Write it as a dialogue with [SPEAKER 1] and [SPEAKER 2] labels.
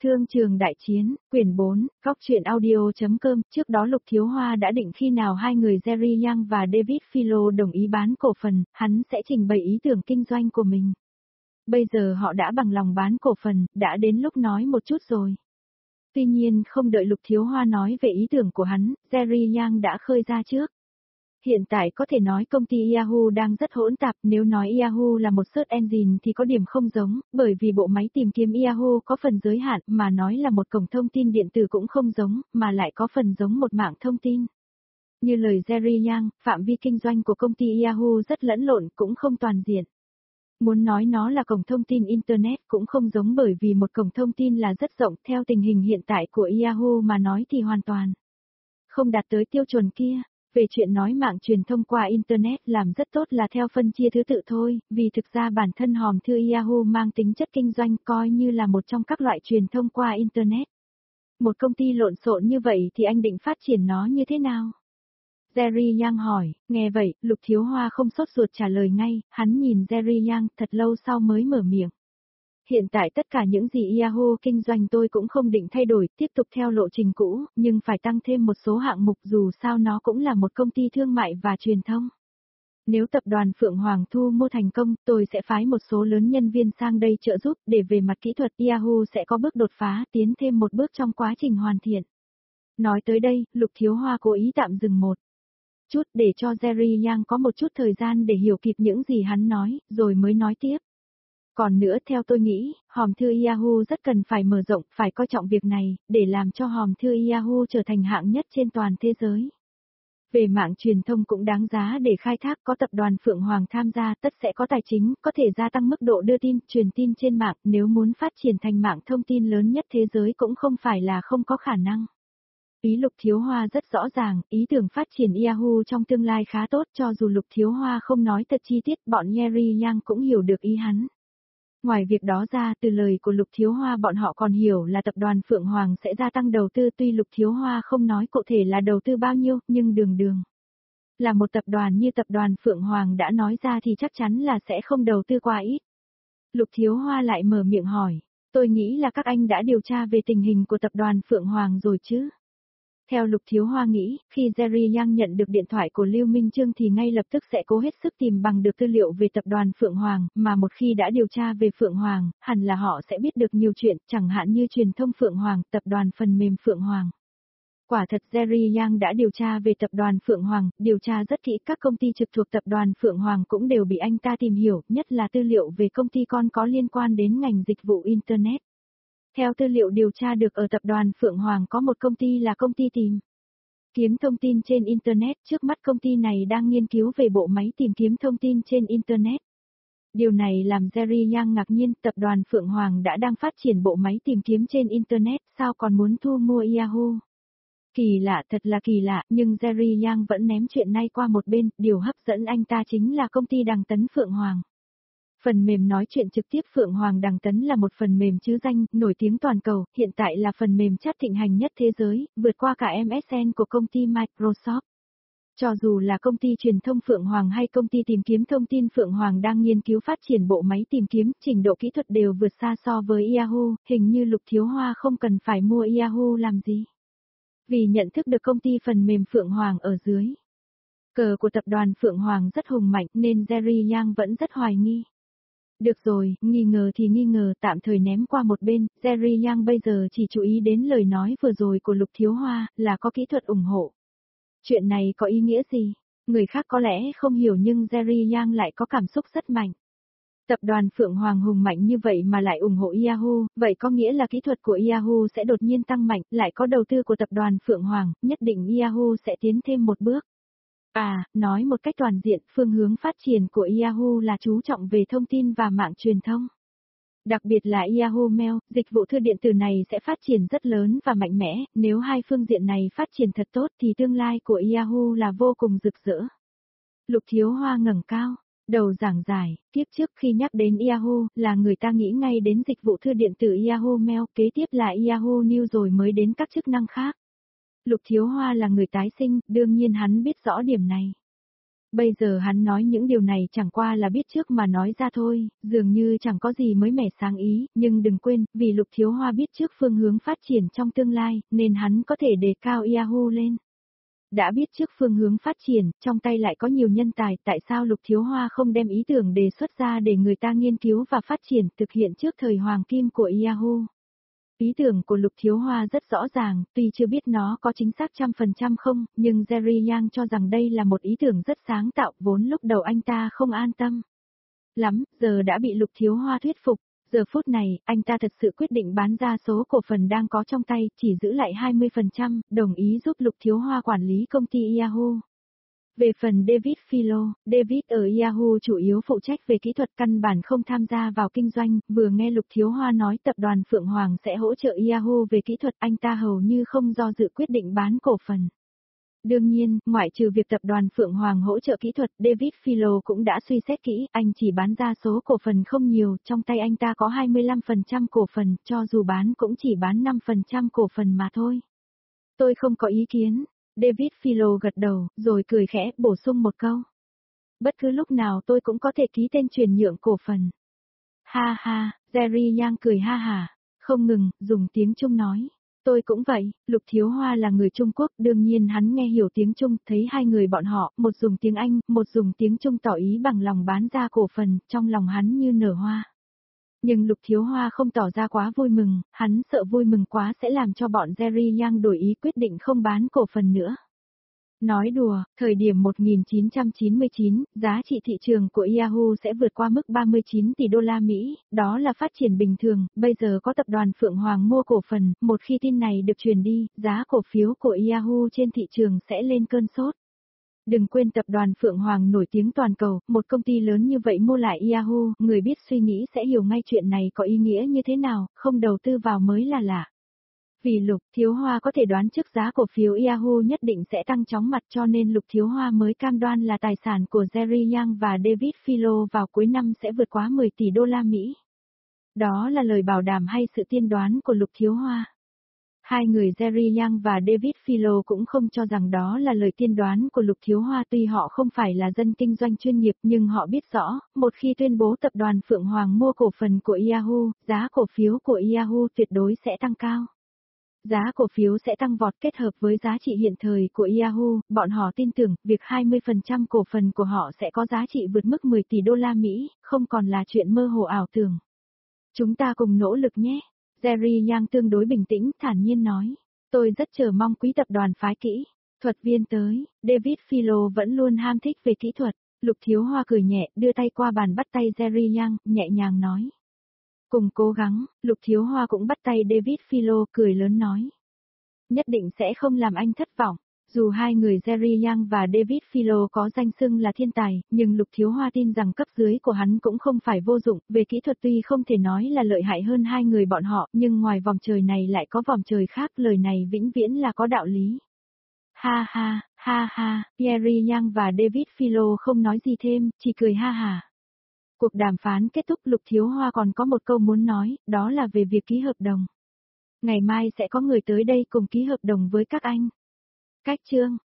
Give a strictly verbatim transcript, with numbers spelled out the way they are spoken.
[SPEAKER 1] Thương trường đại chiến, quyển bốn, góc truyện audio.com, trước đó Lục Thiếu Hoa đã định khi nào hai người Jerry Yang và David Philo đồng ý bán cổ phần, hắn sẽ trình bày ý tưởng kinh doanh của mình. Bây giờ họ đã bằng lòng bán cổ phần, đã đến lúc nói một chút rồi. Tuy nhiên không đợi Lục Thiếu Hoa nói về ý tưởng của hắn, Jerry Yang đã khơi ra trước. Hiện tại có thể nói công ty Yahoo đang rất hỗn tạp, nếu nói Yahoo là một search engine thì có điểm không giống, bởi vì bộ máy tìm kiếm Yahoo có phần giới hạn, mà nói là một cổng thông tin điện tử cũng không giống, mà lại có phần giống một mạng thông tin. Như lời Jerry Yang, phạm vi kinh doanh của công ty Yahoo rất lẫn lộn, cũng không toàn diện. Muốn nói nó là cổng thông tin Internet cũng không giống, bởi vì một cổng thông tin là rất rộng, theo tình hình hiện tại của Yahoo mà nói thì hoàn toàn không đạt tới tiêu chuẩn kia. Về chuyện nói mạng truyền thông qua Internet làm rất tốt là theo phân chia thứ tự thôi, vì thực ra bản thân hòm thư Yahoo mang tính chất kinh doanh, coi như là một trong các loại truyền thông qua Internet. Một công ty lộn xộn như vậy thì anh định phát triển nó như thế nào? Jerry Yang hỏi. Nghe vậy, Lục Thiếu Hoa không sốt ruột trả lời ngay, hắn nhìn Jerry Yang thật lâu sau mới mở miệng. Hiện tại tất cả những gì Yahoo kinh doanh tôi cũng không định thay đổi, tiếp tục theo lộ trình cũ, nhưng phải tăng thêm một số hạng mục, dù sao nó cũng là một công ty thương mại và truyền thông. Nếu tập đoàn Phượng Hoàng thu mua thành công, tôi sẽ phái một số lớn nhân viên sang đây trợ giúp, để về mặt kỹ thuật Yahoo sẽ có bước đột phá, tiến thêm một bước trong quá trình hoàn thiện. Nói tới đây, Lục Thiếu Hoa cố ý tạm dừng một chút để cho Jerry Yang có một chút thời gian để hiểu kịp những gì hắn nói, rồi mới nói tiếp. Còn nữa, theo tôi nghĩ, hòm thư Yahoo rất cần phải mở rộng, phải coi trọng việc này, để làm cho hòm thư Yahoo trở thành hạng nhất trên toàn thế giới. Về mạng truyền thông cũng đáng giá để khai thác, có tập đoàn Phượng Hoàng tham gia, tất sẽ có tài chính, có thể gia tăng mức độ đưa tin, truyền tin trên mạng, nếu muốn phát triển thành mạng thông tin lớn nhất thế giới cũng không phải là không có khả năng. Ý Lục Thiếu Hoa rất rõ ràng, ý tưởng phát triển Yahoo trong tương lai khá tốt, cho dù Lục Thiếu Hoa không nói thật chi tiết, bọn Jerry Yang cũng hiểu được ý hắn. Ngoài việc đó ra, từ lời của Lục Thiếu Hoa bọn họ còn hiểu là tập đoàn Phượng Hoàng sẽ gia tăng đầu tư, tuy Lục Thiếu Hoa không nói cụ thể là đầu tư bao nhiêu, nhưng đường đường. Là một tập đoàn như tập đoàn Phượng Hoàng đã nói ra thì chắc chắn là sẽ không đầu tư quá ít. Lục Thiếu Hoa lại mở miệng hỏi, tôi nghĩ là các anh đã điều tra về tình hình của tập đoàn Phượng Hoàng rồi chứ? Theo Lục Thiếu Hoa nghĩ, khi Jerry Yang nhận được điện thoại của Lưu Minh Trương thì ngay lập tức sẽ cố hết sức tìm bằng được tư liệu về tập đoàn Phượng Hoàng, mà một khi đã điều tra về Phượng Hoàng, hẳn là họ sẽ biết được nhiều chuyện, chẳng hạn như truyền thông Phượng Hoàng, tập đoàn phần mềm Phượng Hoàng. Quả thật Jerry Yang đã điều tra về tập đoàn Phượng Hoàng, điều tra rất kỹ, các công ty trực thuộc tập đoàn Phượng Hoàng cũng đều bị anh ta tìm hiểu, nhất là tư liệu về công ty con có liên quan đến ngành dịch vụ Internet. Theo tư liệu điều tra được ở tập đoàn Phượng Hoàng có một công ty là công ty tìm kiếm thông tin trên Internet, trước mắt công ty này đang nghiên cứu về bộ máy tìm kiếm thông tin trên Internet. Điều này làm Jerry Yang ngạc nhiên, tập đoàn Phượng Hoàng đã đang phát triển bộ máy tìm kiếm trên Internet, sao còn muốn thu mua Yahoo? Kỳ lạ, thật là kỳ lạ, nhưng Jerry Yang vẫn ném chuyện này qua một bên, điều hấp dẫn anh ta chính là công ty Đằng Tấn Phượng Hoàng. Phần mềm nói chuyện trực tiếp Phượng Hoàng Đằng Tấn là một phần mềm trứ danh, nổi tiếng toàn cầu, hiện tại là phần mềm chat thịnh hành nhất thế giới, vượt qua cả em ét en của công ty Microsoft. Cho dù là công ty truyền thông Phượng Hoàng hay công ty tìm kiếm thông tin Phượng Hoàng đang nghiên cứu phát triển bộ máy tìm kiếm, trình độ kỹ thuật đều vượt xa so với Yahoo, hình như Lục Thiếu Hoa không cần phải mua Yahoo làm gì. Vì nhận thức được công ty phần mềm Phượng Hoàng ở dưới cờ của tập đoàn Phượng Hoàng rất hùng mạnh nên Jerry Yang vẫn rất hoài nghi. Được rồi, nghi ngờ thì nghi ngờ, tạm thời ném qua một bên, Jerry Yang bây giờ chỉ chú ý đến lời nói vừa rồi của Lục Thiếu Hoa, là có kỹ thuật ủng hộ. Chuyện này có ý nghĩa gì? Người khác có lẽ không hiểu nhưng Jerry Yang lại có cảm xúc rất mạnh. Tập đoàn Phượng Hoàng hùng mạnh như vậy mà lại ủng hộ Yahoo, vậy có nghĩa là kỹ thuật của Yahoo sẽ đột nhiên tăng mạnh, lại có đầu tư của tập đoàn Phượng Hoàng, nhất định Yahoo sẽ tiến thêm một bước. À, nói một cách toàn diện, phương hướng phát triển của Yahoo là chú trọng về thông tin và mạng truyền thông. Đặc biệt là Yahoo Mail, dịch vụ thư điện tử này sẽ phát triển rất lớn và mạnh mẽ, nếu hai phương diện này phát triển thật tốt thì tương lai của Yahoo là vô cùng rực rỡ. Lục Thiếu Hoa ngẩng cao, đầu giảng giải, tiếp trước khi nhắc đến Yahoo là người ta nghĩ ngay đến dịch vụ thư điện tử Yahoo Mail, kế tiếp là Yahoo News rồi mới đến các chức năng khác. Lục Thiếu Hoa là người tái sinh, đương nhiên hắn biết rõ điểm này. Bây giờ hắn nói những điều này chẳng qua là biết trước mà nói ra thôi, dường như chẳng có gì mới mẻ sáng ý, nhưng đừng quên, vì Lục Thiếu Hoa biết trước phương hướng phát triển trong tương lai, nên hắn có thể đề cao Yahoo lên. Đã biết trước phương hướng phát triển, trong tay lại có nhiều nhân tài, tại sao Lục Thiếu Hoa không đem ý tưởng đề xuất ra để người ta nghiên cứu và phát triển, thực hiện trước thời hoàng kim của Yahoo? Ý tưởng của Lục Thiếu Hoa rất rõ ràng, tuy chưa biết nó có chính xác trăm phần trăm không, nhưng Jerry Yang cho rằng đây là một ý tưởng rất sáng tạo, vốn lúc đầu anh ta không an tâm lắm, giờ đã bị Lục Thiếu Hoa thuyết phục. Giờ phút này, anh ta thật sự quyết định bán ra số cổ phần đang có trong tay, chỉ giữ lại hai mươi phần trăm, đồng ý giúp Lục Thiếu Hoa quản lý công ty Yahoo. Về phần David Philo, David ở Yahoo chủ yếu phụ trách về kỹ thuật, căn bản không tham gia vào kinh doanh, vừa nghe Lục Thiếu Hoa nói tập đoàn Phượng Hoàng sẽ hỗ trợ Yahoo về kỹ thuật, anh ta hầu như không do dự quyết định bán cổ phần. Đương nhiên, ngoại trừ việc tập đoàn Phượng Hoàng hỗ trợ kỹ thuật, David Philo cũng đã suy xét kỹ, anh chỉ bán ra số cổ phần không nhiều, trong tay anh ta có hai mươi lăm phần trăm cổ phần, cho dù bán cũng chỉ bán năm phần trăm cổ phần mà thôi. Tôi không có ý kiến. David Philo gật đầu, rồi cười khẽ, bổ sung một câu. Bất cứ lúc nào tôi cũng có thể ký tên chuyển nhượng cổ phần. Ha ha, Jerry Yang cười ha hả, không ngừng, dùng tiếng Trung nói. Tôi cũng vậy, Lục Thiếu Hoa là người Trung Quốc, đương nhiên hắn nghe hiểu tiếng Trung, thấy hai người bọn họ, một dùng tiếng Anh, một dùng tiếng Trung tỏ ý bằng lòng bán ra cổ phần, trong lòng hắn như nở hoa. Nhưng Lục Thiếu Hoa không tỏ ra quá vui mừng, hắn sợ vui mừng quá sẽ làm cho bọn Jerry Yang đổi ý quyết định không bán cổ phần nữa. Nói đùa, thời điểm một nghìn chín trăm chín mươi chín, giá trị thị trường của Yahoo sẽ vượt qua mức ba mươi chín tỷ đô la Mỹ, đó là phát triển bình thường, bây giờ có tập đoàn Phượng Hoàng mua cổ phần, một khi tin này được truyền đi, giá cổ phiếu của Yahoo trên thị trường sẽ lên cơn sốt. Đừng quên tập đoàn Phượng Hoàng nổi tiếng toàn cầu, một công ty lớn như vậy mua lại Yahoo, người biết suy nghĩ sẽ hiểu ngay chuyện này có ý nghĩa như thế nào, không đầu tư vào mới là lạ. Vì Lục Thiếu Hoa có thể đoán trước giá cổ phiếu Yahoo nhất định sẽ tăng chóng mặt cho nên Lục Thiếu Hoa mới cam đoan là tài sản của Jerry Yang và David Philo vào cuối năm sẽ vượt quá mười tỷ đô la Mỹ. Đó là lời bảo đảm hay sự tiên đoán của Lục Thiếu Hoa? Hai người Jerry Yang và David Philo cũng không cho rằng đó là lời tiên đoán của Lục Thiếu Hoa, tuy họ không phải là dân kinh doanh chuyên nghiệp nhưng họ biết rõ, một khi tuyên bố tập đoàn Phượng Hoàng mua cổ phần của Yahoo, giá cổ phiếu của Yahoo tuyệt đối sẽ tăng cao. Giá cổ phiếu sẽ tăng vọt kết hợp với giá trị hiện thời của Yahoo, bọn họ tin tưởng việc hai mươi phần trăm cổ phần của họ sẽ có giá trị vượt mức mười tỷ đô la Mỹ, không còn là chuyện mơ hồ ảo tưởng. Chúng ta cùng nỗ lực nhé. Jerry Yang tương đối bình tĩnh, thản nhiên nói. Tôi rất chờ mong quý tập đoàn phái kỹ thuật viên tới. David Philo vẫn luôn ham thích về kỹ thuật. Lục Thiếu Hoa cười nhẹ, đưa tay qua bàn bắt tay Jerry Yang, nhẹ nhàng nói. Cùng cố gắng, Lục Thiếu Hoa cũng bắt tay David Philo, cười lớn nói. Nhất định sẽ không làm anh thất vọng. Dù hai người Jerry Yang và David Philo có danh xưng là thiên tài, nhưng Lục Thiếu Hoa tin rằng cấp dưới của hắn cũng không phải vô dụng, về kỹ thuật tuy không thể nói là lợi hại hơn hai người bọn họ, nhưng ngoài vòng trời này lại có vòng trời khác, lời này vĩnh viễn là có đạo lý. Ha ha, ha ha, Jerry Yang và David Philo không nói gì thêm, chỉ cười ha hả. Cuộc đàm phán kết thúc, Lục Thiếu Hoa còn có một câu muốn nói, đó là về việc ký hợp đồng. Ngày mai sẽ có người tới đây cùng ký hợp đồng với các anh. Cách chương